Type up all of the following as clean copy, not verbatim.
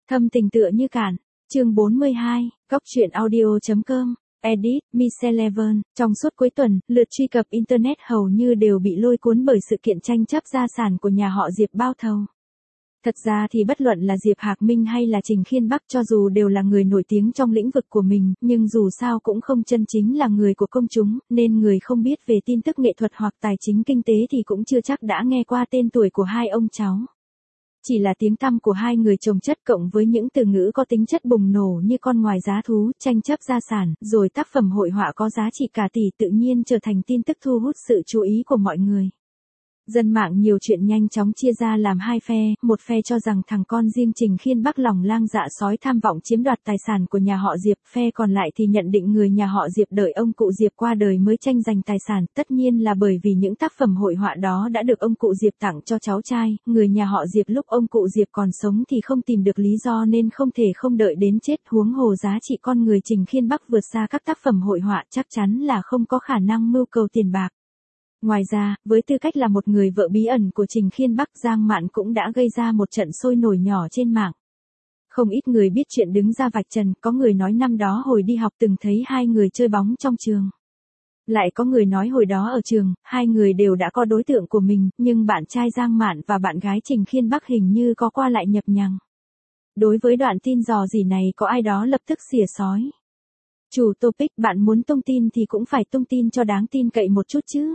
Thâm tình tựa như cạn. Chương 42, Góc truyện audio.com. Edit, Miss11. Trong suốt cuối tuần, lượt truy cập Internet hầu như đều bị lôi cuốn bởi sự kiện tranh chấp gia sản của nhà họ Diệp bao thầu. Thật ra thì bất luận là Diệp Hạc Minh hay là Trình Khiên Bắc cho dù đều là người nổi tiếng trong lĩnh vực của mình, nhưng dù sao cũng không chân chính là người của công chúng, nên người không biết về tin tức nghệ thuật hoặc tài chính kinh tế thì cũng chưa chắc đã nghe qua tên tuổi của hai ông cháu. Chỉ là tiếng tăm của hai người chồng chất cộng với những từ ngữ có tính chất bùng nổ như con ngoài giá thú, tranh chấp gia sản, rồi tác phẩm hội họa có giá trị cả tỷ tự nhiên trở thành tin tức thu hút sự chú ý của mọi người. Dân mạng nhiều chuyện nhanh chóng chia ra làm hai phe, một phe cho rằng thằng con riêng Trình Khiên Bắc lòng lang dạ sói tham vọng chiếm đoạt tài sản của nhà họ Diệp, phe còn lại thì nhận định người nhà họ Diệp đợi ông cụ Diệp qua đời mới tranh giành tài sản, tất nhiên là bởi vì những tác phẩm hội họa đó đã được ông cụ Diệp tặng cho cháu trai, người nhà họ Diệp lúc ông cụ Diệp còn sống thì không tìm được lý do nên không thể không đợi đến chết, huống hồ giá trị con người Trình Khiên Bắc vượt xa các tác phẩm hội họa, chắc chắn là không có khả năng mưu cầu tiền bạc. Ngoài ra, với tư cách là một người vợ bí ẩn của Trình Khiên Bắc, Giang Mạn cũng đã gây ra một trận sôi nổi nhỏ trên mạng. Không ít người biết chuyện đứng ra vạch trần, có người nói năm đó hồi đi học từng thấy hai người chơi bóng trong trường. Lại có người nói hồi đó ở trường, hai người đều đã có đối tượng của mình, nhưng bạn trai Giang Mạn và bạn gái Trình Khiên Bắc hình như có qua lại nhập nhằng. Đối với đoạn tin rò rỉ này có ai đó lập tức xỉa xói. Chủ topic, bạn muốn tung tin thì cũng phải tung tin cho đáng tin cậy một chút chứ.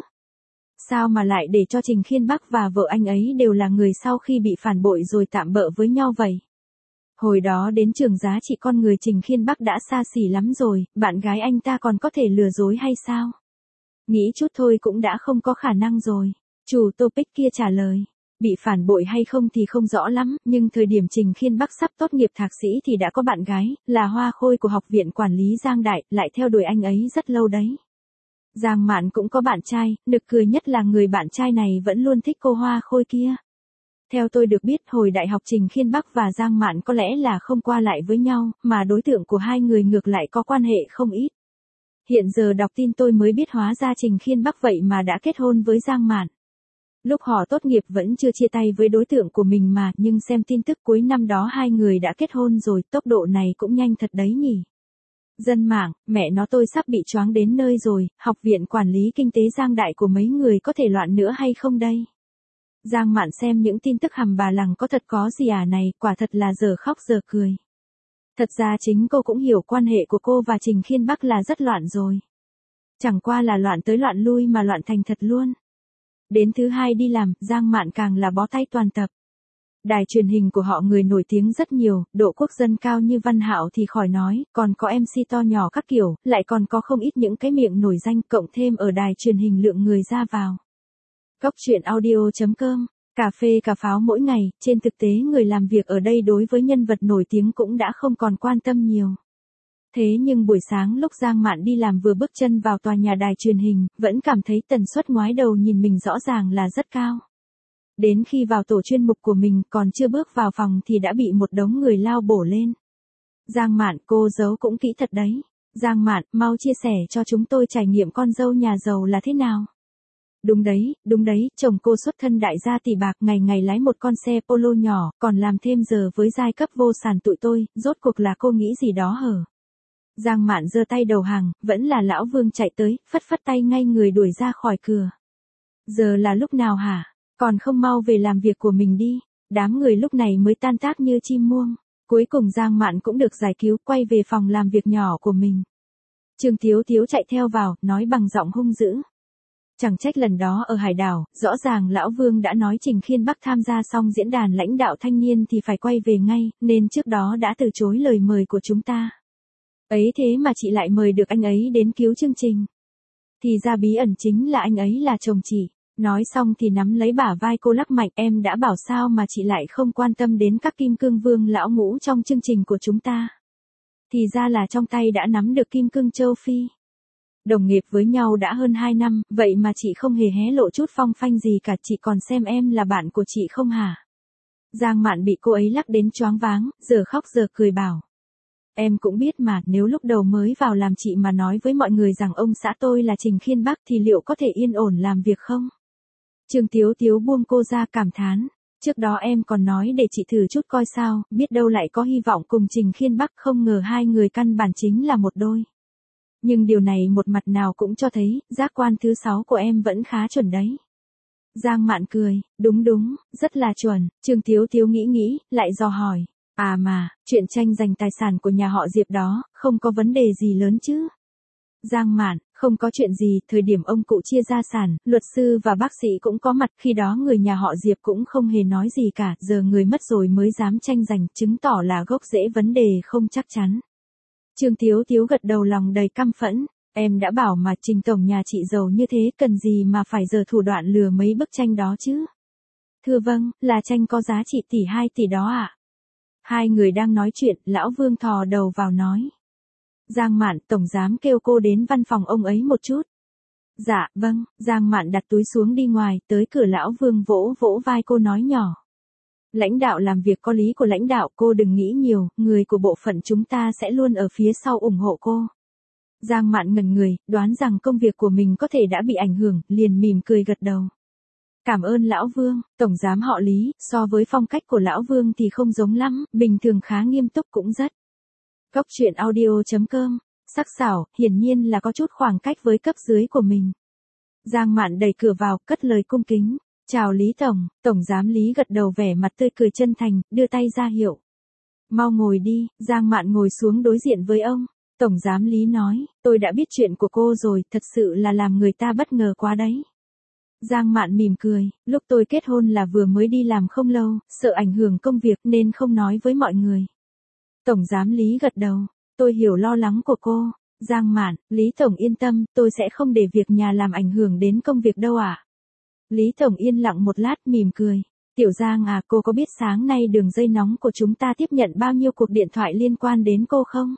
Sao mà lại để cho Trình Khiên Bắc và vợ anh ấy đều là người sau khi bị phản bội rồi tạm bợ với nhau vậy? Hồi đó đến trường giá trị con người Trình Khiên Bắc đã xa xỉ lắm rồi, bạn gái anh ta còn có thể lừa dối hay sao? Nghĩ chút thôi cũng đã không có khả năng rồi. Chủ topic kia trả lời. Bị phản bội hay không thì không rõ lắm, nhưng thời điểm Trình Khiên Bắc sắp tốt nghiệp thạc sĩ thì đã có bạn gái, là Hoa Khôi của Học viện Quản lý Giang Đại, lại theo đuổi anh ấy rất lâu đấy. Giang Mạn cũng có bạn trai, nực cười nhất là người bạn trai này vẫn luôn thích cô Hoa Khôi kia. Theo tôi được biết hồi đại học Trình Khiên Bắc và Giang Mạn có lẽ là không qua lại với nhau, mà đối tượng của hai người ngược lại có quan hệ không ít. Hiện giờ đọc tin tôi mới biết hóa ra Trình Khiên Bắc vậy mà đã kết hôn với Giang Mạn. Lúc họ tốt nghiệp vẫn chưa chia tay với đối tượng của mình mà, nhưng xem tin tức cuối năm đó hai người đã kết hôn rồi, tốc độ này cũng nhanh thật đấy nhỉ. Dân mạng, mẹ nó tôi sắp bị choáng đến nơi rồi, Học viện Quản lý Kinh tế Giang Đại của mấy người có thể loạn nữa hay không đây? Giang Mạn xem những tin tức hầm bà lằng có thật có gì à này, quả thật là giờ khóc giờ cười. Thật ra chính cô cũng hiểu quan hệ của cô và Trình Khiên Bắc là rất loạn rồi. Chẳng qua là loạn tới loạn lui mà loạn thành thật luôn. Đến thứ hai đi làm, Giang Mạn càng là bó tay toàn tập. Đài truyền hình của họ người nổi tiếng rất nhiều, độ quốc dân cao như Văn Hạo thì khỏi nói, còn có MC to nhỏ các kiểu, lại còn có không ít những cái miệng nổi danh, cộng thêm ở đài truyền hình lượng người ra vào. Góc truyện audio.com. Cà phê cà pháo mỗi ngày, trên thực tế người làm việc ở đây đối với nhân vật nổi tiếng cũng đã không còn quan tâm nhiều. Thế nhưng buổi sáng lúc Giang Mạn đi làm vừa bước chân vào tòa nhà đài truyền hình, vẫn cảm thấy tần suất ngoái đầu nhìn mình rõ ràng là rất cao. Đến khi vào tổ chuyên mục của mình còn chưa bước vào phòng thì đã bị một đống người lao bổ lên. Giang Mạn, cô giấu cũng kỹ thật đấy. Giang Mạn, mau chia sẻ cho chúng tôi trải nghiệm con dâu nhà giàu là thế nào. Đúng đấy, chồng cô xuất thân đại gia tỷ bạc, ngày ngày lái một con xe polo nhỏ, còn làm thêm giờ với giai cấp vô sản tụi tôi, rốt cuộc là cô nghĩ gì đó hở. Giang Mạn giơ tay đầu hàng, vẫn là lão Vương chạy tới, phất phất tay ngay người đuổi ra khỏi cửa. Giờ là lúc nào hả? Còn không mau về làm việc của mình đi. Đám người lúc này mới tan tác như chim muông. Cuối cùng Giang Mạn cũng được giải cứu, quay về phòng làm việc nhỏ của mình. Trương Thiếu Thiếu chạy theo vào, nói bằng giọng hung dữ. Chẳng trách lần đó ở Hải Đảo, rõ ràng lão Vương đã nói Trình Khiên Bắc tham gia xong diễn đàn lãnh đạo thanh niên thì phải quay về ngay, nên trước đó đã từ chối lời mời của chúng ta. Ấy thế mà chị lại mời được anh ấy đến cứu chương trình. Thì ra bí ẩn chính là anh ấy là chồng chị. Nói xong thì nắm lấy bả vai cô lắc mạnh, em đã bảo sao mà chị lại không quan tâm đến các kim cương vương lão ngũ trong chương trình của chúng ta. Thì ra là trong tay đã nắm được kim cương châu Phi. Đồng nghiệp với nhau đã hơn 2 năm, vậy mà chị không hề hé lộ chút phong phanh gì cả, chị còn xem em là bạn của chị không hả? Giang Mạn bị cô ấy lắc đến choáng váng, giờ khóc giờ cười bảo. Em cũng biết mà, nếu lúc đầu mới vào làm chị mà nói với mọi người rằng ông xã tôi là Trình Khiên Bắc thì liệu có thể yên ổn làm việc không? Trương Tiếu Tiếu buông cô ra cảm thán. Trước đó em còn nói để chị thử chút coi sao, biết đâu lại có hy vọng cùng Trình Khiên Bắc, không ngờ hai người căn bản chính là một đôi. Nhưng điều này một mặt nào cũng cho thấy, giác quan thứ 6 của em vẫn khá chuẩn đấy. Giang Mạn cười, đúng đúng, rất là chuẩn. Trương Tiếu Tiếu nghĩ nghĩ, lại dò hỏi. À mà, chuyện tranh giành tài sản của nhà họ Diệp đó, không có vấn đề gì lớn chứ? Giang Mạn, không có chuyện gì, thời điểm ông cụ chia gia sản, luật sư và bác sĩ cũng có mặt, khi đó người nhà họ Diệp cũng không hề nói gì cả, giờ người mất rồi mới dám tranh giành, chứng tỏ là gốc rễ vấn đề không chắc chắn. Trương Tiếu Tiếu gật đầu lòng đầy căm phẫn. Em đã bảo mà Trình tổng nhà chị giàu như thế, cần gì mà phải giở thủ đoạn lừa mấy bức tranh đó chứ? Thưa vâng, là tranh có giá trị tỷ 2 tỷ đó ạ. Hai người đang nói chuyện, lão Vương thò đầu vào nói. Giang Mạn, tổng giám kêu cô đến văn phòng ông ấy một chút. Dạ, vâng. Giang Mạn đặt túi xuống đi ngoài, tới cửa lão Vương vỗ vỗ vai cô nói nhỏ. Lãnh đạo làm việc có lý của lãnh đạo, cô đừng nghĩ nhiều, người của bộ phận chúng ta sẽ luôn ở phía sau ủng hộ cô. Giang Mạn ngẩn người, đoán rằng công việc của mình có thể đã bị ảnh hưởng, liền mỉm cười gật đầu. Cảm ơn lão Vương, tổng giám họ Lý, so với phong cách của lão Vương thì không giống lắm, bình thường khá nghiêm túc cũng rất. Góc truyện audio.com, sắc sảo, hiển nhiên là có chút khoảng cách với cấp dưới của mình. Giang Mạn đẩy cửa vào, cất lời cung kính. Chào Lý Tổng, tổng giám Lý gật đầu vẻ mặt tươi cười chân thành, đưa tay ra hiệu. Mau ngồi đi, Giang Mạn ngồi xuống đối diện với ông. Tổng giám Lý nói, tôi đã biết chuyện của cô rồi, thật sự là làm người ta bất ngờ quá đấy. Giang Mạn mỉm cười, lúc tôi kết hôn là vừa mới đi làm không lâu, sợ ảnh hưởng công việc nên không nói với mọi người. Tổng giám Lý gật đầu, tôi hiểu lo lắng của cô. Giang Mạn, Lý Tổng yên tâm, tôi sẽ không để việc nhà làm ảnh hưởng đến công việc đâu ạ. Lý Tổng yên lặng một lát mỉm cười. Tiểu Giang à, cô có biết sáng nay đường dây nóng của chúng ta tiếp nhận bao nhiêu cuộc điện thoại liên quan đến cô không?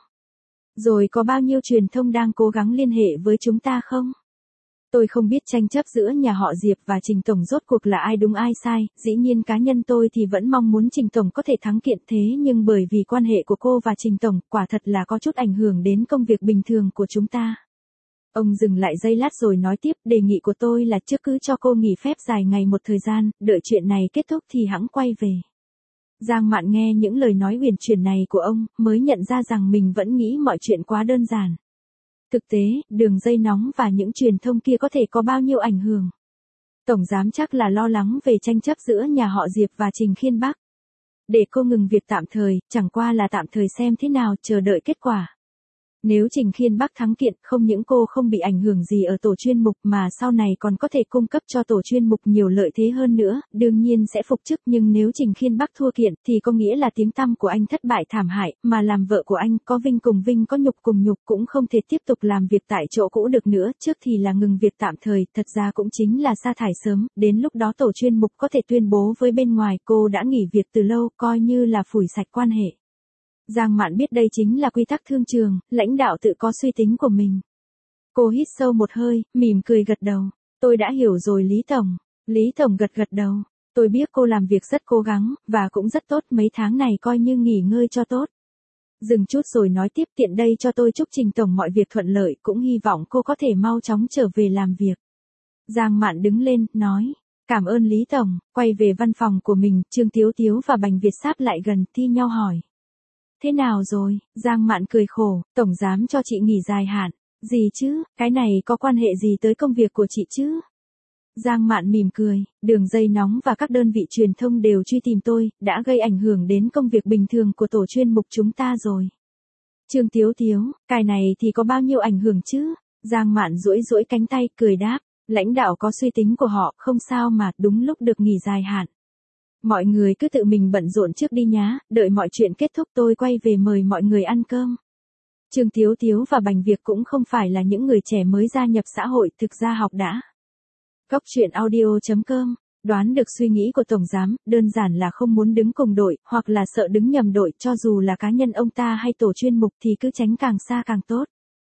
Rồi có bao nhiêu truyền thông đang cố gắng liên hệ với chúng ta không? Tôi không biết tranh chấp giữa nhà họ Diệp và Trình Tổng rốt cuộc là ai đúng ai sai, dĩ nhiên cá nhân tôi thì vẫn mong muốn Trình Tổng có thể thắng kiện, thế nhưng bởi vì quan hệ của cô và Trình Tổng, quả thật là có chút ảnh hưởng đến công việc bình thường của chúng ta. Ông dừng lại giây lát rồi nói tiếp, đề nghị của tôi là trước cứ cho cô nghỉ phép dài ngày một thời gian, đợi chuyện này kết thúc thì hẵng quay về. Giang Mạn nghe những lời nói huyền chuyển này của ông, mới nhận ra rằng mình vẫn nghĩ mọi chuyện quá đơn giản. Thực tế, đường dây nóng và những truyền thông kia có thể có bao nhiêu ảnh hưởng. Tổng giám chắc là lo lắng về tranh chấp giữa nhà họ Diệp và Trình Khiên Bắc. Để cô ngừng việc tạm thời, chẳng qua là tạm thời xem thế nào, chờ đợi kết quả. Nếu Trình Khiên Bắc thắng kiện, không những cô không bị ảnh hưởng gì ở tổ chuyên mục mà sau này còn có thể cung cấp cho tổ chuyên mục nhiều lợi thế hơn nữa, đương nhiên sẽ phục chức, nhưng nếu Trình Khiên Bắc thua kiện thì có nghĩa là tiếng tăm của anh thất bại thảm hại, mà làm vợ của anh có vinh cùng vinh có nhục cùng nhục cũng không thể tiếp tục làm việc tại chỗ cũ được nữa, trước thì là ngừng việc tạm thời, thật ra cũng chính là sa thải sớm, đến lúc đó tổ chuyên mục có thể tuyên bố với bên ngoài cô đã nghỉ việc từ lâu, coi như là phủi sạch quan hệ. Giang Mạn biết đây chính là quy tắc thương trường, lãnh đạo tự có suy tính của mình. Cô hít sâu một hơi, mỉm cười gật đầu. Tôi đã hiểu rồi Lý Tổng. Lý Tổng gật gật đầu. Tôi biết cô làm việc rất cố gắng, và cũng rất tốt, mấy tháng này coi như nghỉ ngơi cho tốt. Dừng chút rồi nói tiếp, tiện đây cho tôi chúc Trình Tổng mọi việc thuận lợi, cũng hy vọng cô có thể mau chóng trở về làm việc. Giang Mạn đứng lên, nói. Cảm ơn Lý Tổng, quay về văn phòng của mình, Trương Tiếu Tiếu và Bành Việt Sáp lại gần, thi nhau hỏi. Thế nào rồi? Giang Mạn cười khổ, tổng giám cho chị nghỉ dài hạn. Gì chứ, cái này có quan hệ gì tới công việc của chị chứ? Giang Mạn mỉm cười, đường dây nóng và các đơn vị truyền thông đều truy tìm tôi, đã gây ảnh hưởng đến công việc bình thường của tổ chuyên mục chúng ta rồi. Trương Tiếu Tiếu, cái này thì có bao nhiêu ảnh hưởng chứ? Giang Mạn duỗi duỗi cánh tay, cười đáp, lãnh đạo có suy tính của họ, không sao mà, đúng lúc được nghỉ dài hạn. Mọi người cứ tự mình bận rộn trước đi nhá, đợi mọi chuyện kết thúc tôi quay về mời mọi người ăn cơm. Trương Tiếu Tiếu và Bành Việt cũng không phải là những người trẻ mới gia nhập xã hội, thực ra học đã. Góc truyện audio.com, đoán được suy nghĩ của tổng giám, đơn giản là không muốn đứng cùng đội, hoặc là sợ đứng nhầm đội, cho dù là cá nhân ông ta hay tổ chuyên mục thì cứ tránh càng xa càng tốt.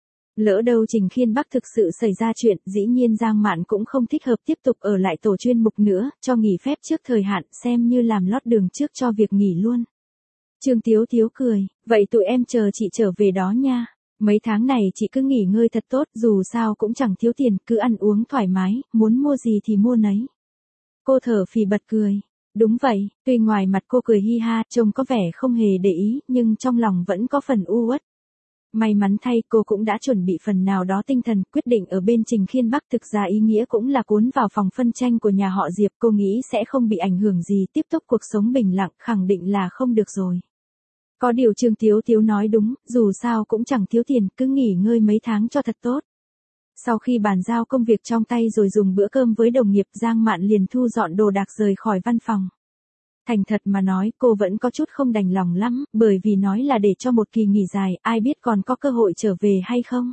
Lỡ đâu Trình Khiên Bắc thực sự xảy ra chuyện, dĩ nhiên Giang Mạn cũng không thích hợp tiếp tục ở lại tổ chuyên mục nữa, cho nghỉ phép trước thời hạn, xem như làm lót đường trước cho việc nghỉ luôn. Trương Tiếu Tiếu cười, vậy tụi em chờ chị trở về đó nha. Mấy tháng này chị cứ nghỉ ngơi thật tốt, dù sao cũng chẳng thiếu tiền, cứ ăn uống thoải mái, muốn mua gì thì mua nấy. Cô thở phì bật cười. Đúng vậy, tuy ngoài mặt cô cười hi ha, trông có vẻ không hề để ý, nhưng trong lòng vẫn có phần u uất. May mắn thay cô cũng đã chuẩn bị phần nào đó tinh thần, quyết định ở bên Trình Khiên Bắc thực ra ý nghĩa cũng là cuốn vào phòng phân tranh của nhà họ Diệp, cô nghĩ sẽ không bị ảnh hưởng gì, tiếp tục cuộc sống bình lặng, khẳng định là không được rồi. Có điều Trương Tiếu Tiếu nói đúng, dù sao cũng chẳng thiếu tiền, cứ nghỉ ngơi mấy tháng cho thật tốt. Sau khi bàn giao công việc trong tay rồi dùng bữa cơm với đồng nghiệp, Giang Mạn liền thu dọn đồ đạc rời khỏi văn phòng. Thành thật mà nói, cô vẫn có chút không đành lòng lắm, bởi vì nói là để cho một kỳ nghỉ dài, ai biết còn có cơ hội trở về hay không.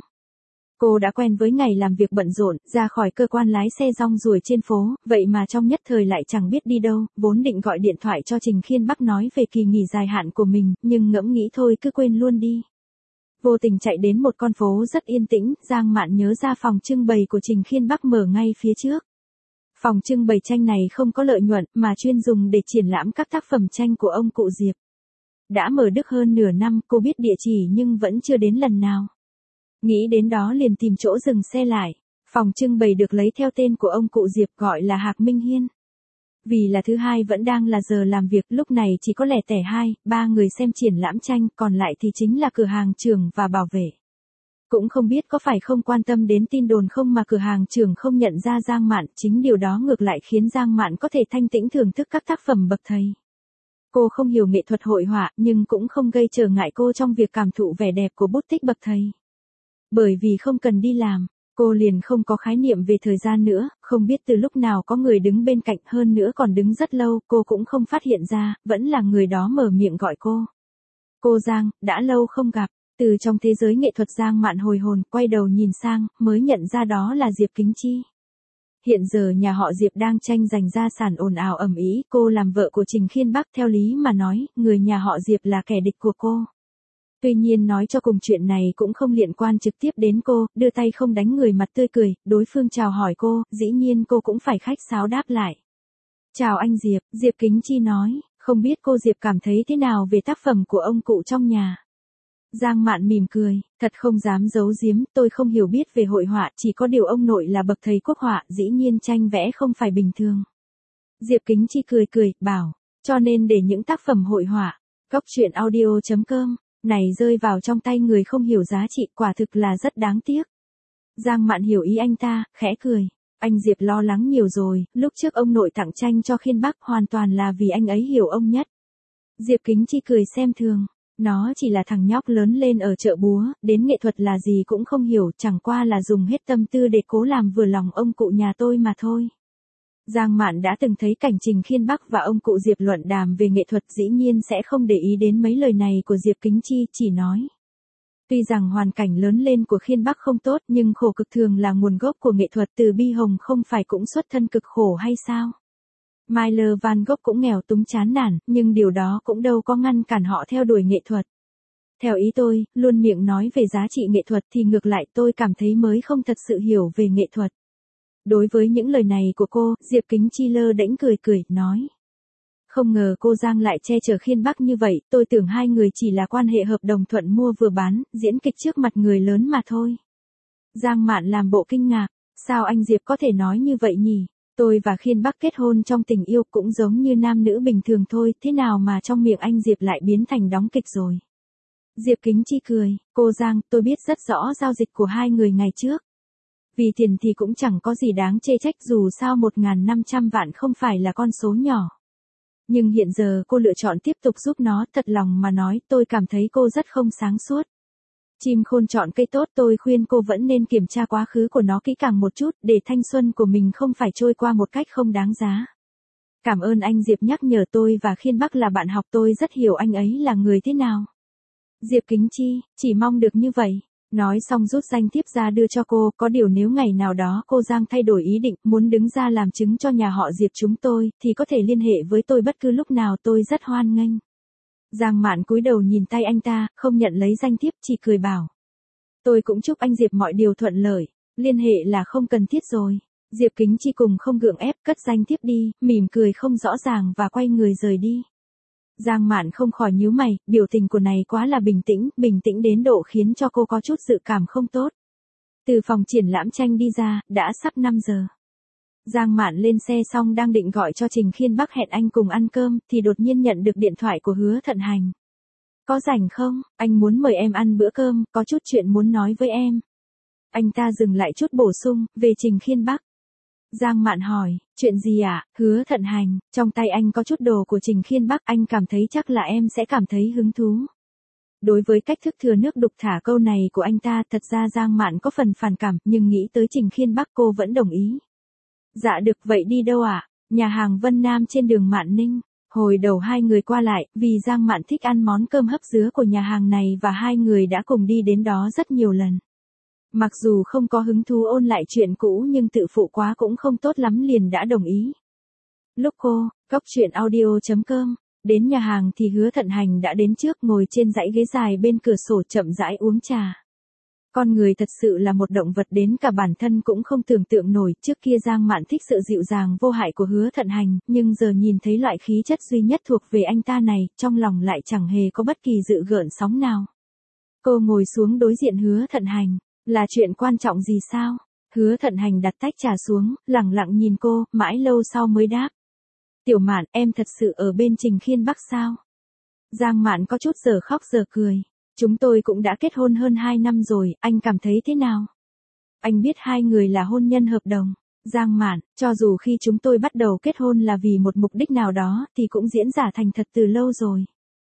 Cô đã quen với ngày làm việc bận rộn, ra khỏi cơ quan lái xe rong ruổi trên phố, vậy mà trong nhất thời lại chẳng biết đi đâu, vốn định gọi điện thoại cho Trình Khiên Bắc nói về kỳ nghỉ dài hạn của mình, nhưng ngẫm nghĩ thôi cứ quên luôn đi. Vô tình chạy đến một con phố rất yên tĩnh, Giang Mạn nhớ ra phòng trưng bày của Trình Khiên Bắc mở ngay phía trước. Phòng trưng bày tranh này không có lợi nhuận mà chuyên dùng để triển lãm các tác phẩm tranh của ông cụ Diệp. Đã mở được hơn nửa năm, cô biết địa chỉ nhưng vẫn chưa đến lần nào. Nghĩ đến đó liền tìm chỗ dừng xe lại. Phòng trưng bày được lấy theo tên của ông cụ Diệp, gọi là Hạc Minh Hiên. Vì là thứ hai vẫn đang là giờ làm việc, lúc này chỉ có lẻ tẻ 2-3 người xem triển lãm tranh, còn lại thì chính là cửa hàng trưởng và bảo vệ. Cũng không biết có phải không quan tâm đến tin đồn không mà cửa hàng trưởng không nhận ra Giang Mạn, chính điều đó ngược lại khiến Giang Mạn có thể thanh tĩnh thưởng thức các tác phẩm bậc thầy. Cô không hiểu nghệ thuật hội họa, nhưng cũng không gây trở ngại cô trong việc cảm thụ vẻ đẹp của bút tích bậc thầy. Bởi vì không cần đi làm, cô liền không có khái niệm về thời gian nữa, không biết từ lúc nào có người đứng bên cạnh, hơn nữa còn đứng rất lâu, cô cũng không phát hiện ra, vẫn là người đó mở miệng gọi cô. Cô Giang, đã lâu không gặp. Từ trong thế giới nghệ thuật Giang Mạn hồi hồn, quay đầu nhìn sang, mới nhận ra đó là Diệp Kính Chi. Hiện giờ nhà họ Diệp đang tranh giành gia sản ồn ào ầm ĩ, cô làm vợ của Trình Khiên Bắc, theo lý mà nói, người nhà họ Diệp là kẻ địch của cô. Tuy nhiên nói cho cùng chuyện này cũng không liên quan trực tiếp đến cô, đưa tay không đánh người mặt tươi cười, đối phương chào hỏi cô, dĩ nhiên cô cũng phải khách sáo đáp lại. Chào anh Diệp, Diệp Kính Chi nói, không biết cô Diệp cảm thấy thế nào về tác phẩm của ông cụ trong nhà. Giang Mạn mỉm cười, thật không dám giấu giếm, tôi không hiểu biết về hội họa, chỉ có điều ông nội là bậc thầy quốc họa, dĩ nhiên tranh vẽ không phải bình thường. Diệp Kính Chi cười, bảo, cho nên để những tác phẩm hội họa, góc truyện audio.com, này rơi vào trong tay người không hiểu giá trị, quả thực là rất đáng tiếc. Giang Mạn hiểu ý anh ta, khẽ cười, anh Diệp lo lắng nhiều rồi, lúc trước ông nội tặng tranh cho Khiên Bắc hoàn toàn là vì anh ấy hiểu ông nhất. Diệp Kính Chi cười xem thường. Nó chỉ là thằng nhóc lớn lên ở chợ búa, đến nghệ thuật là gì cũng không hiểu, chẳng qua là dùng hết tâm tư để cố làm vừa lòng ông cụ nhà tôi mà thôi. Giang Mạn đã từng thấy cảnh Trình Khiên Bắc và ông cụ Diệp luận đàm về nghệ thuật, dĩ nhiên sẽ không để ý đến mấy lời này của Diệp Kính Chi, chỉ nói. Tuy rằng hoàn cảnh lớn lên của Khiên Bắc không tốt, nhưng khổ cực thường là nguồn gốc của nghệ thuật, từ Bi Hồng không phải cũng xuất thân cực khổ hay sao? Miller Van Gogh cũng nghèo túng chán nản, nhưng điều đó cũng đâu có ngăn cản họ theo đuổi nghệ thuật. Theo ý tôi, luôn miệng nói về giá trị nghệ thuật thì ngược lại tôi cảm thấy mới không thật sự hiểu về nghệ thuật. Đối với những lời này của cô, Diệp Kính Chi lơ đễnh cười, nói. Không ngờ cô Giang lại che chở Khiên Bắc như vậy, tôi tưởng hai người chỉ là quan hệ hợp đồng thuận mua vừa bán, diễn kịch trước mặt người lớn mà thôi. Giang Mạn làm bộ kinh ngạc, sao anh Diệp có thể nói như vậy nhỉ? Tôi và Khiên Bắc kết hôn trong tình yêu cũng giống như nam nữ bình thường thôi, thế nào mà trong miệng anh Diệp lại biến thành đóng kịch rồi? Diệp Kính Chi cười, cô Giang, tôi biết rất rõ giao dịch của hai người ngày trước. Vì tiền thì cũng chẳng có gì đáng chê trách, dù sao 1.500 vạn không phải là con số nhỏ. Nhưng hiện giờ cô lựa chọn tiếp tục giúp nó, thật lòng mà nói tôi cảm thấy cô rất không sáng suốt. Chim khôn chọn cây tốt, tôi khuyên cô vẫn nên kiểm tra quá khứ của nó kỹ càng một chút, để thanh xuân của mình không phải trôi qua một cách không đáng giá. Cảm ơn anh Diệp nhắc nhở, tôi và Khiên Bắc là bạn học, tôi rất hiểu anh ấy là người thế nào. Diệp Kính Chi, chỉ mong được như vậy. Nói xong rút danh thiếp ra đưa cho cô, có điều nếu ngày nào đó cô Giang thay đổi ý định, muốn đứng ra làm chứng cho nhà họ Diệp chúng tôi, thì có thể liên hệ với tôi bất cứ lúc nào, tôi rất hoan nghênh. Giang Mạn cúi đầu nhìn tay anh ta, không nhận lấy danh thiếp, chỉ cười bảo. Tôi cũng chúc anh Diệp mọi điều thuận lợi, liên hệ là không cần thiết rồi. Diệp Kính Chi cùng không gượng ép, cất danh thiếp đi, mỉm cười không rõ ràng và quay người rời đi. Giang Mạn không khỏi nhíu mày, biểu tình của này quá là bình tĩnh đến độ khiến cho cô có chút dự cảm không tốt. Từ phòng triển lãm tranh đi ra, đã sắp 5 giờ. Giang Mạn lên xe xong đang định gọi cho Trình Khiên Bắc hẹn anh cùng ăn cơm, thì đột nhiên nhận được điện thoại của Hứa Thận Hành. Có rảnh không, anh muốn mời em ăn bữa cơm, có chút chuyện muốn nói với em. Anh ta dừng lại chút bổ sung, về Trình Khiên Bắc. Giang Mạn hỏi, chuyện gì ạ? Hứa Thận Hành, trong tay anh có chút đồ của Trình Khiên Bắc, anh cảm thấy chắc là em sẽ cảm thấy hứng thú. Đối với cách thức thừa nước đục thả câu này của anh ta, thật ra Giang Mạn có phần phản cảm, nhưng nghĩ tới Trình Khiên Bắc cô vẫn đồng ý. Dạ được, vậy đi đâu ạ? Nhà hàng Vân Nam trên đường Mạn Ninh. Hồi đầu hai người qua lại, vì Giang Mạn thích ăn món cơm hấp dứa của nhà hàng này và hai người đã cùng đi đến đó rất nhiều lần. Mặc dù không có hứng thú ôn lại chuyện cũ nhưng tự phụ quá cũng không tốt lắm liền đã đồng ý. Lúc cô, coctruyện.audio.com, đến nhà hàng thì Hứa Thận Hành đã đến trước, ngồi trên dãy ghế dài bên cửa sổ chậm rãi uống trà. Con người thật sự là một động vật đến cả bản thân cũng không tưởng tượng nổi, trước kia Giang Mạn thích sự dịu dàng vô hại của Hứa Thận Hành, nhưng giờ nhìn thấy loại khí chất duy nhất thuộc về anh ta này, trong lòng lại chẳng hề có bất kỳ dự gợn sóng nào. Cô ngồi xuống đối diện Hứa Thận Hành, là chuyện quan trọng gì sao? Hứa Thận Hành đặt tách trà xuống, lẳng lặng nhìn cô, mãi lâu sau mới đáp. Tiểu Mạn, em thật sự ở bên Trình Khiên Bắc sao? Giang Mạn có chút giờ khóc giờ cười. Chúng tôi cũng đã kết hôn hơn 2 năm rồi, anh cảm thấy thế nào? Anh biết hai người là hôn nhân hợp đồng. Giang Mạn, cho dù khi chúng tôi bắt đầu kết hôn là vì một mục đích nào đó thì cũng diễn ra thành thật từ lâu rồi.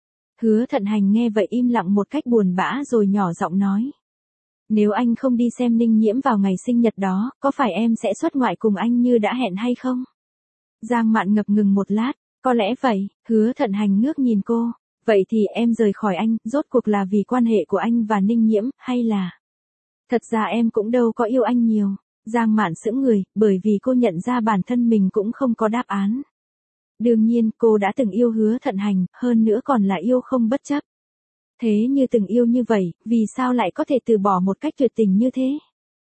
Hứa Thận Hành nghe vậy im lặng một cách buồn bã rồi nhỏ giọng nói. Nếu anh không đi xem Ninh Nhiễm vào ngày sinh nhật đó, có phải em sẽ xuất ngoại cùng anh như đã hẹn hay không? Giang Mạn ngập ngừng một lát, có lẽ vậy. Hứa Thận Hành ngước nhìn cô. Vậy thì em rời khỏi anh, rốt cuộc là vì quan hệ của anh và Ninh Nhiễm, hay là... Thật ra em cũng đâu có yêu anh nhiều. Giang Mạn sững người, bởi vì cô nhận ra bản thân mình cũng không có đáp án. Đương nhiên, cô đã từng yêu Hứa Thận Hành, hơn nữa còn là yêu không bất chấp. Thế như từng yêu như vậy, vì sao lại có thể từ bỏ một cách tuyệt tình như thế?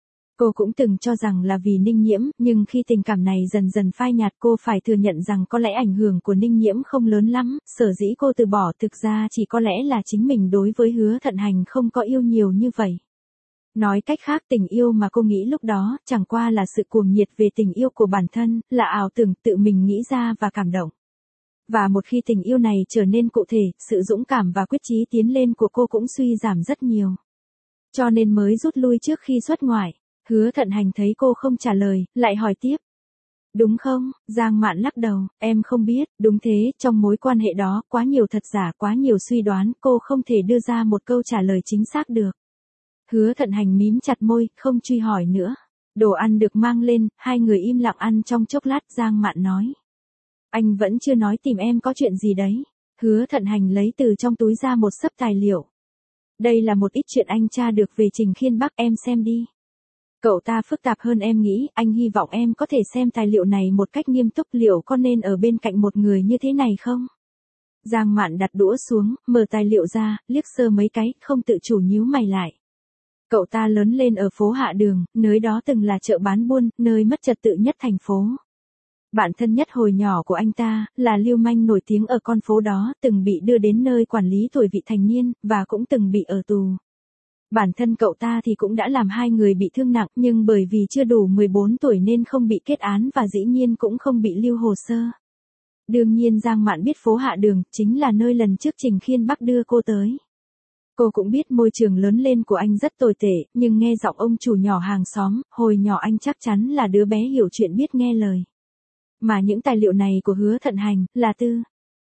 Cô cũng từng cho rằng là vì Ninh Nhiễm, nhưng khi tình cảm này dần dần phai nhạt cô phải thừa nhận rằng có lẽ ảnh hưởng của Ninh Nhiễm không lớn lắm, sở dĩ cô từ bỏ thực ra chỉ có lẽ là chính mình đối với Hứa Thận Hành không có yêu nhiều như vậy. Nói cách khác, tình yêu mà cô nghĩ lúc đó, chẳng qua là sự cuồng nhiệt về tình yêu của bản thân, là ảo tưởng tự mình nghĩ ra và cảm động. Và một khi tình yêu này trở nên cụ thể, sự dũng cảm và quyết chí tiến lên của cô cũng suy giảm rất nhiều. Cho nên mới rút lui trước khi xuất ngoại. Hứa Thận Hành thấy cô không trả lời, lại hỏi tiếp. Đúng không? Giang Mạn lắc đầu, em không biết, đúng thế, trong mối quan hệ đó, quá nhiều thật giả, quá nhiều suy đoán, cô không thể đưa ra một câu trả lời chính xác được. Hứa Thận Hành mím chặt môi, không truy hỏi nữa. Đồ ăn được mang lên, hai người im lặng ăn trong chốc lát. Giang Mạn nói. Anh vẫn chưa nói tìm em có chuyện gì đấy. Hứa Thận Hành lấy từ trong túi ra một xấp tài liệu. Đây là một ít chuyện anh tra được về Trình Khiên Bắc, em xem đi. Cậu ta phức tạp hơn em nghĩ, anh hy vọng em có thể xem tài liệu này một cách nghiêm túc, liệu có nên ở bên cạnh một người như thế này không? Giang Mạn đặt đũa xuống, mở tài liệu ra, liếc sơ mấy cái, không tự chủ nhíu mày lại. Cậu ta lớn lên ở phố Hạ Đường, nơi đó từng là chợ bán buôn, nơi mất trật tự nhất thành phố. Bạn thân nhất hồi nhỏ của anh ta, là lưu manh nổi tiếng ở con phố đó, từng bị đưa đến nơi quản lý tuổi vị thành niên, và cũng từng bị ở tù. Bản thân cậu ta thì cũng đã làm hai người bị thương nặng, nhưng bởi vì chưa đủ 14 tuổi nên không bị kết án và dĩ nhiên cũng không bị lưu hồ sơ. Đương nhiên Giang Mạn biết phố Hạ Đường, chính là nơi lần trước Trình Khiên Bắc đưa cô tới. Cô cũng biết môi trường lớn lên của anh rất tồi tệ, nhưng nghe giọng ông chủ nhỏ hàng xóm, hồi nhỏ anh chắc chắn là đứa bé hiểu chuyện biết nghe lời. Mà những tài liệu này của Hứa Thận Hành, là từ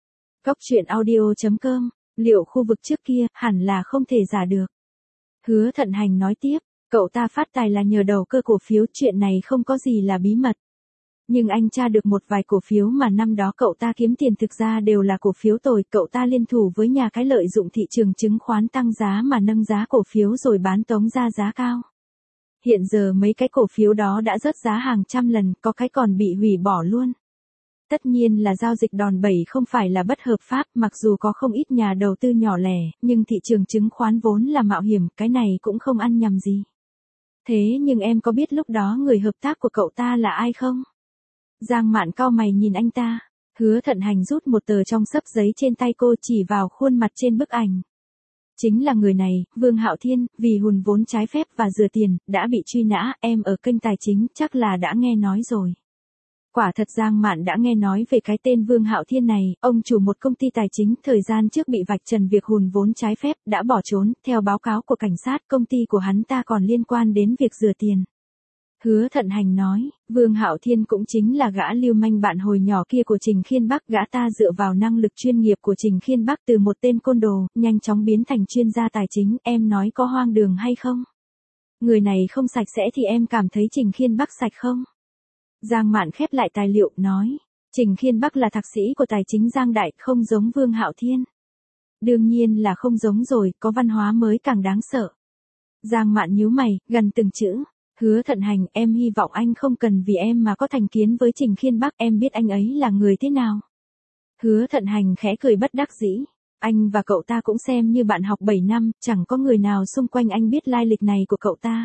coctruyện.audio.com, liệu khu vực trước kia, hẳn là không thể giả được. Hứa Thận Hành nói tiếp, cậu ta phát tài là nhờ đầu cơ cổ phiếu, chuyện này không có gì là bí mật. Nhưng anh tra được một vài cổ phiếu mà năm đó cậu ta kiếm tiền thực ra đều là cổ phiếu tồi, cậu ta liên thủ với nhà cái lợi dụng thị trường chứng khoán tăng giá mà nâng giá cổ phiếu rồi bán tống ra giá cao. Hiện giờ mấy cái cổ phiếu đó đã rớt giá hàng trăm lần, có cái còn bị hủy bỏ luôn. Tất nhiên là giao dịch đòn bẩy không phải là bất hợp pháp, mặc dù có không ít nhà đầu tư nhỏ lẻ, nhưng thị trường chứng khoán vốn là mạo hiểm, cái này cũng không ăn nhầm gì. Thế nhưng em có biết lúc đó người hợp tác của cậu ta là ai không? Giang Mạn cau mày nhìn anh ta. Hứa Thận Hành rút một tờ trong xấp giấy trên tay cô, chỉ vào khuôn mặt trên bức ảnh. Chính là người này, Vương Hạo Thiên, vì hùn vốn trái phép và rửa tiền, đã bị truy nã, em ở kênh tài chính chắc là đã nghe nói rồi. Quả thật Giang Mạn đã nghe nói về cái tên Vương Hạo Thiên này, ông chủ một công ty tài chính thời gian trước bị vạch trần việc hùn vốn trái phép, đã bỏ trốn, theo báo cáo của cảnh sát, công ty của hắn ta còn liên quan đến việc rửa tiền. Hứa Thận Hành nói, Vương Hạo Thiên cũng chính là gã lưu manh bạn hồi nhỏ kia của Trình Khiên Bắc, gã ta dựa vào năng lực chuyên nghiệp của Trình Khiên Bắc từ một tên côn đồ, nhanh chóng biến thành chuyên gia tài chính, em nói có hoang đường hay không? Người này không sạch sẽ thì em cảm thấy Trình Khiên Bắc sạch không? Giang Mạn khép lại tài liệu, nói, Trình Khiên Bắc là thạc sĩ của tài chính Giang Đại, không giống Vương Hạo Thiên. Đương nhiên là không giống rồi, có văn hóa mới càng đáng sợ. Giang Mạn nhíu mày, gần từng chữ. Hứa Thận Hành, em hy vọng anh không cần vì em mà có thành kiến với Trình Khiên Bắc, em biết anh ấy là người thế nào. Hứa Thận Hành khẽ cười bất đắc dĩ. Anh và cậu ta cũng xem như bạn học 7 năm, chẳng có người nào xung quanh anh biết lai lịch này của cậu ta.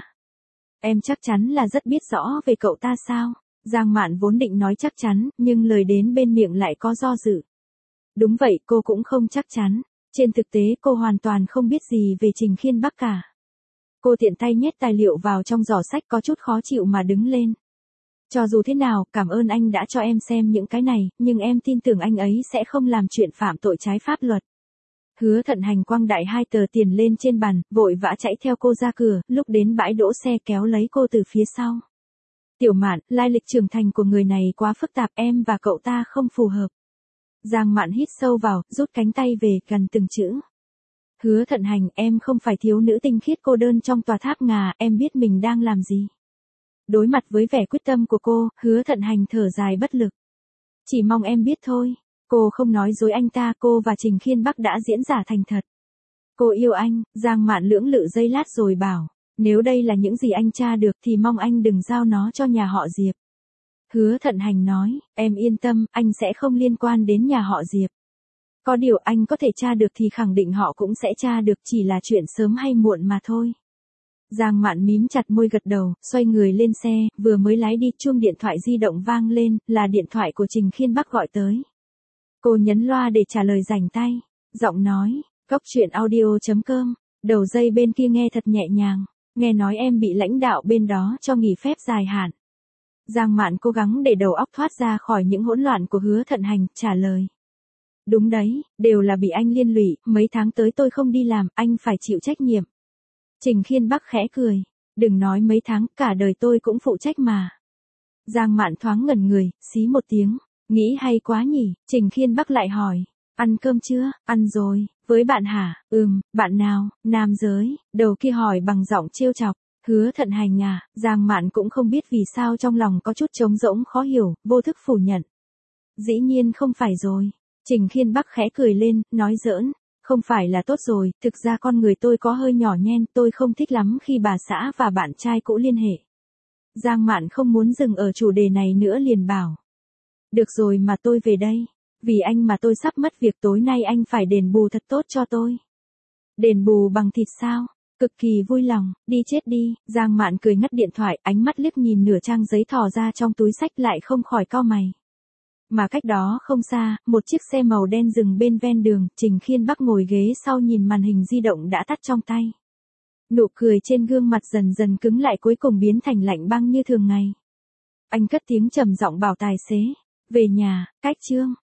Em chắc chắn là rất biết rõ về cậu ta sao? Giang Mạn vốn định nói chắc chắn, nhưng lời đến bên miệng lại có do dự. Đúng vậy, cô cũng không chắc chắn. Trên thực tế cô hoàn toàn không biết gì về Trình Khiên Bắc cả. Cô tiện tay nhét tài liệu vào trong giỏ sách, có chút khó chịu mà đứng lên. Cho dù thế nào, cảm ơn anh đã cho em xem những cái này, nhưng em tin tưởng anh ấy sẽ không làm chuyện phạm tội trái pháp luật. Hứa Thận Hành quăng đại 2 tờ tiền lên trên bàn, vội vã chạy theo cô ra cửa, lúc đến bãi đỗ xe kéo lấy cô từ phía sau. Tiểu Mạn, lai lịch trưởng thành của người này quá phức tạp, em và cậu ta không phù hợp. Giang Mạn hít sâu vào, rút cánh tay về, gần từng chữ. Hứa Thận Hành, em không phải thiếu nữ tinh khiết cô đơn trong tòa tháp ngà, em biết mình đang làm gì. Đối mặt với vẻ quyết tâm của cô, Hứa Thận Hành thở dài bất lực. Chỉ mong em biết thôi. Cô không nói dối anh ta, cô và Trình Khiên Bắc đã diễn giả thành thật. Cô yêu anh. Giang Mạn lưỡng lự giây lát rồi bảo, nếu đây là những gì anh tra được thì mong anh đừng giao nó cho nhà họ Diệp. Hứa Thận Hành nói, em yên tâm, anh sẽ không liên quan đến nhà họ Diệp. Có điều anh có thể tra được thì khẳng định họ cũng sẽ tra được, chỉ là chuyện sớm hay muộn mà thôi. Giang Mạn mím chặt môi gật đầu, xoay người lên xe, vừa mới lái đi, chuông điện thoại di động vang lên, là điện thoại của Trình Khiên Bắc gọi tới. Cô nhấn loa để trả lời rành tay, giọng nói, coctruyện.audio.com, đầu dây bên kia nghe thật nhẹ nhàng, nghe nói em bị lãnh đạo bên đó cho nghỉ phép dài hạn. Giang Mạn cố gắng để đầu óc thoát ra khỏi những hỗn loạn của Hứa Thận Hành, trả lời. Đúng đấy, đều là bị anh liên lụy, mấy tháng tới tôi không đi làm, anh phải chịu trách nhiệm. Trình Khiên Bắc khẽ cười, đừng nói mấy tháng, cả đời tôi cũng phụ trách mà. Giang Mạn thoáng ngẩn người, xí một tiếng, nghĩ hay quá nhỉ. Trình Khiên Bắc lại hỏi, ăn cơm chưa? Ăn rồi, với bạn hả? Bạn nào? Nam giới, đầu kia hỏi bằng giọng trêu chọc. Hứa Thận Hành à? Giang Mạn cũng không biết vì sao trong lòng có chút trống rỗng khó hiểu, vô thức phủ nhận. Dĩ nhiên không phải rồi. Trình Khiên Bắc khẽ cười lên, nói giỡn, không phải là tốt rồi, thực ra con người tôi có hơi nhỏ nhen, tôi không thích lắm khi bà xã và bạn trai cũ liên hệ. Giang Mạn không muốn dừng ở chủ đề này nữa liền bảo. Được rồi mà tôi về đây. Vì anh mà tôi sắp mất việc, tối nay anh phải đền bù thật tốt cho tôi. Đền bù bằng thịt sao? Cực kỳ vui lòng, đi chết đi. Giang Mạn cười ngắt điện thoại, ánh mắt liếc nhìn nửa trang giấy thò ra trong túi xách lại không khỏi cau mày. Mà cách đó không xa, một chiếc xe màu đen dừng bên ven đường, Trình Khiên Bắc ngồi ghế sau nhìn màn hình di động đã tắt trong tay. Nụ cười trên gương mặt dần dần cứng lại, cuối cùng biến thành lạnh băng như thường ngày. Anh cất tiếng trầm giọng bảo tài xế, về nhà, cách chương.